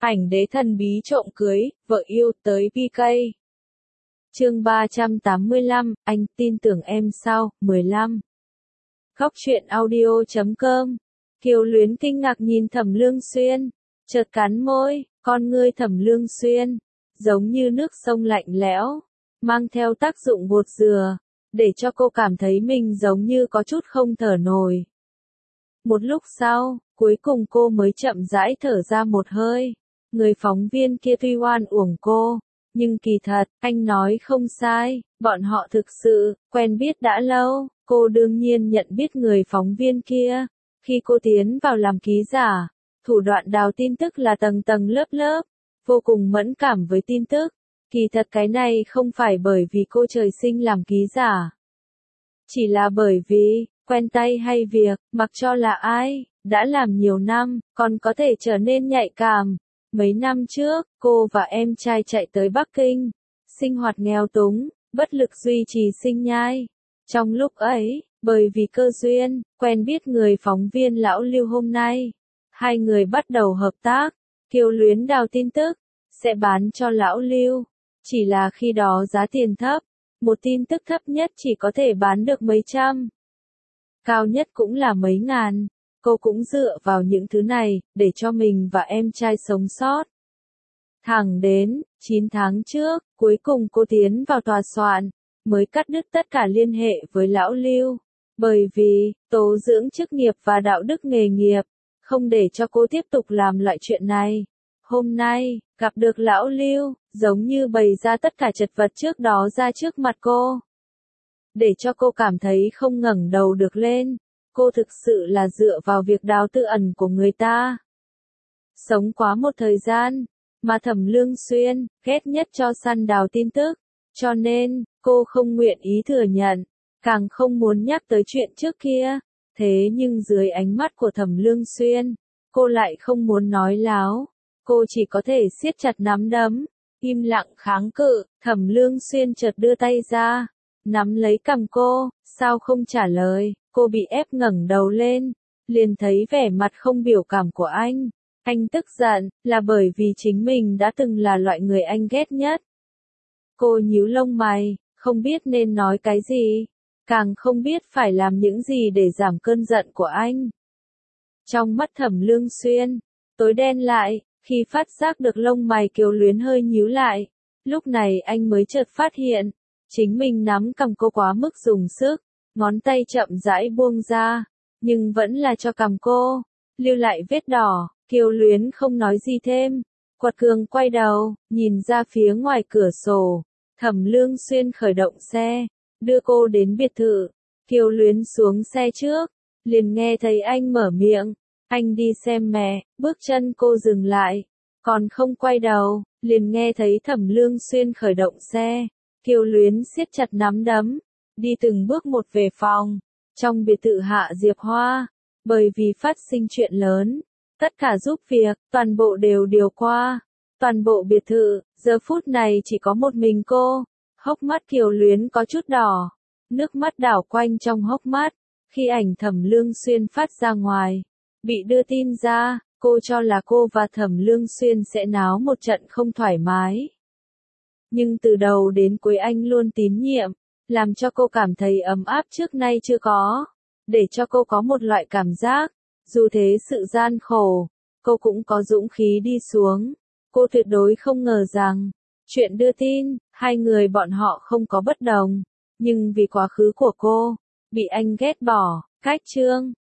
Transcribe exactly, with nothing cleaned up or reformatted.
Ảnh đế thần bí trộm cưới, vợ yêu tới pê ca. Chương ba trăm tám mươi lăm, anh tin tưởng em sao, mười lăm. Góc truyện audio chấm com. Kiều Luyến kinh ngạc nhìn Thẩm Lương Xuyên, chợt cắn môi, con ngươi Thẩm Lương Xuyên, giống như nước sông lạnh lẽo, mang theo tác dụng bột dừa, để cho cô cảm thấy mình giống như có chút không thở nổi. Một lúc sau, cuối cùng cô mới chậm rãi thở ra một hơi. Người phóng viên kia tuy oan uổng cô, nhưng kỳ thật, anh nói không sai, bọn họ thực sự, quen biết đã lâu. Cô đương nhiên nhận biết người phóng viên kia. Khi cô tiến vào làm ký giả, thủ đoạn đào tin tức là tầng tầng lớp lớp, vô cùng mẫn cảm với tin tức. Kỳ thật cái này không phải bởi vì cô trời sinh làm ký giả. Chỉ là bởi vì, quen tay hay việc, mặc cho là ai, đã làm nhiều năm, còn có thể trở nên nhạy cảm. Mấy năm trước, cô và em trai chạy tới Bắc Kinh, sinh hoạt nghèo túng, bất lực duy trì sinh nhai. Trong lúc ấy, bởi vì cơ duyên, quen biết người phóng viên lão Lưu hôm nay. Hai người bắt đầu hợp tác, Kiều Luyến đào tin tức, sẽ bán cho lão Lưu. Chỉ là khi đó giá tiền thấp, một tin tức thấp nhất chỉ có thể bán được mấy trăm. Cao nhất cũng là mấy ngàn. Cô cũng dựa vào những thứ này, để cho mình và em trai sống sót. Thẳng đến, chín tháng trước, cuối cùng cô tiến vào tòa soạn, mới cắt đứt tất cả liên hệ với lão Lưu. Bởi vì, tố dưỡng chức nghiệp và đạo đức nghề nghiệp, không để cho cô tiếp tục làm loại chuyện này. Hôm nay, gặp được lão Lưu, giống như bày ra tất cả chật vật trước đó ra trước mặt cô. Để cho cô cảm thấy không ngẩng đầu được lên. Cô thực sự là dựa vào việc đào tư ẩn của người ta. Sống quá một thời gian, mà Thẩm Lương Xuyên, ghét nhất cho săn đào tin tức. Cho nên, cô không nguyện ý thừa nhận, càng không muốn nhắc tới chuyện trước kia. Thế nhưng dưới ánh mắt của Thẩm Lương Xuyên, cô lại không muốn nói láo. Cô chỉ có thể siết chặt nắm đấm, im lặng kháng cự. Thẩm Lương Xuyên chợt đưa tay ra, nắm lấy cằm cô, sao không trả lời. Cô bị ép ngẩng đầu lên, liền thấy vẻ mặt không biểu cảm của anh. Anh tức giận, là bởi vì chính mình đã từng là loại người anh ghét nhất. Cô nhíu lông mày, không biết nên nói cái gì, càng không biết phải làm những gì để giảm cơn giận của anh. Trong mắt Thẩm Lương Xuyên, tối đen lại, khi phát giác được lông mày Kiều Luyến hơi nhíu lại. Lúc này anh mới chợt phát hiện, chính mình nắm cằm cô quá mức dùng sức. Ngón tay chậm rãi buông ra, nhưng vẫn là cho cằm cô, lưu lại vết đỏ. Kiều Luyến không nói gì thêm, quật cường quay đầu, nhìn ra phía ngoài cửa sổ. Thẩm Lương Xuyên khởi động xe, đưa cô đến biệt thự. Kiều Luyến xuống xe trước, liền nghe thấy anh mở miệng, anh đi xem mẹ. Bước chân cô dừng lại, còn không quay đầu, liền nghe thấy Thẩm Lương Xuyên khởi động xe. Kiều Luyến siết chặt nắm đấm, đi từng bước một về phòng. Trong biệt thự Hạ Diệp Hoa, bởi vì phát sinh chuyện lớn, tất cả giúp việc, toàn bộ đều điều qua. Toàn bộ biệt thự, giờ phút này chỉ có một mình cô. Hốc mắt Kiều Luyến có chút đỏ, nước mắt đảo quanh trong hốc mắt. Khi ảnh Thẩm Lương Xuyên phát ra ngoài, bị đưa tin ra, cô cho là cô và Thẩm Lương Xuyên sẽ náo một trận không thoải mái. Nhưng từ đầu đến cuối anh luôn tín nhiệm, làm cho cô cảm thấy ấm áp trước nay chưa có, để cho cô có một loại cảm giác, dù thế sự gian khổ, cô cũng có dũng khí đi xuống. Cô tuyệt đối không ngờ rằng, chuyện đưa tin, hai người bọn họ không có bất đồng, nhưng vì quá khứ của cô, bị anh ghét bỏ. Cách chương